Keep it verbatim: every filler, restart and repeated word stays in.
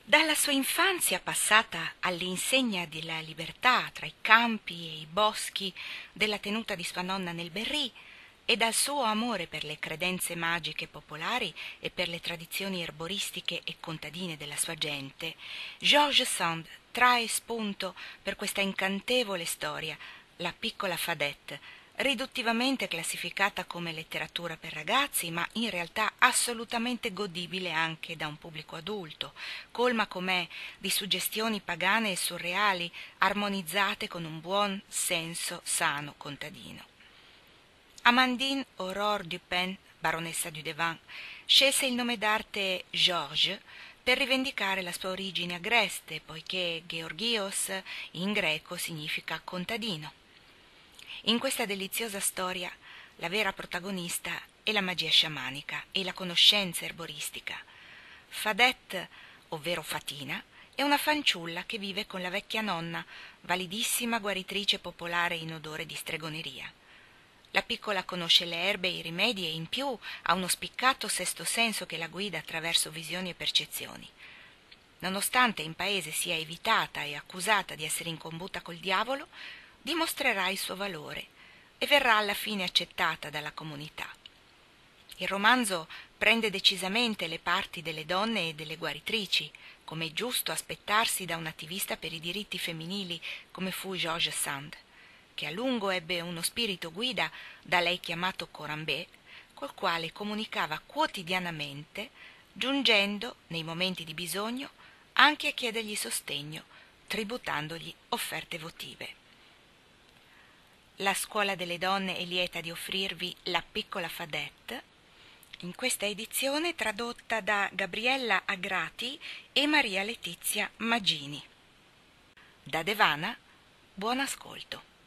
Dalla sua infanzia passata all'insegna della libertà tra i campi e i boschi della tenuta di sua nonna nel Berry, e dal suo amore per le credenze magiche popolari e per le tradizioni erboristiche e contadine della sua gente, George Sand trae spunto per questa incantevole storia, La piccola Fadette, riduttivamente classificata come letteratura per ragazzi, ma in realtà assolutamente godibile anche da un pubblico adulto, colma com'è di suggestioni pagane e surreali, armonizzate con un buon senso sano contadino. Amandine Aurore Dupin, baronessa du Devant, scelse il nome d'arte Georges per rivendicare la sua origine agreste, poiché Georgios in greco significa contadino. In questa deliziosa storia la vera protagonista è la magia sciamanica e la conoscenza erboristica. Fadette, ovvero Fatina, è una fanciulla che vive con la vecchia nonna, validissima guaritrice popolare in odore di stregoneria. La piccola conosce le erbe e i rimedi e in più ha uno spiccato sesto senso che la guida attraverso visioni e percezioni. Nonostante in paese sia evitata e accusata di essere in combutta col diavolo, dimostrerà il suo valore e verrà alla fine accettata dalla comunità. Il romanzo prende decisamente le parti delle donne e delle guaritrici, come è giusto aspettarsi da un attivista per i diritti femminili come fu George Sand, che a lungo ebbe uno spirito guida da lei chiamato Corambé, col quale comunicava quotidianamente, giungendo, nei momenti di bisogno, anche a chiedergli sostegno, tributandogli offerte votive. La Scuola delle Donne è lieta di offrirvi La piccola Fadette, in questa edizione tradotta da Gabriella Agrati e Maria Letizia Magini. Da Devana, buon ascolto.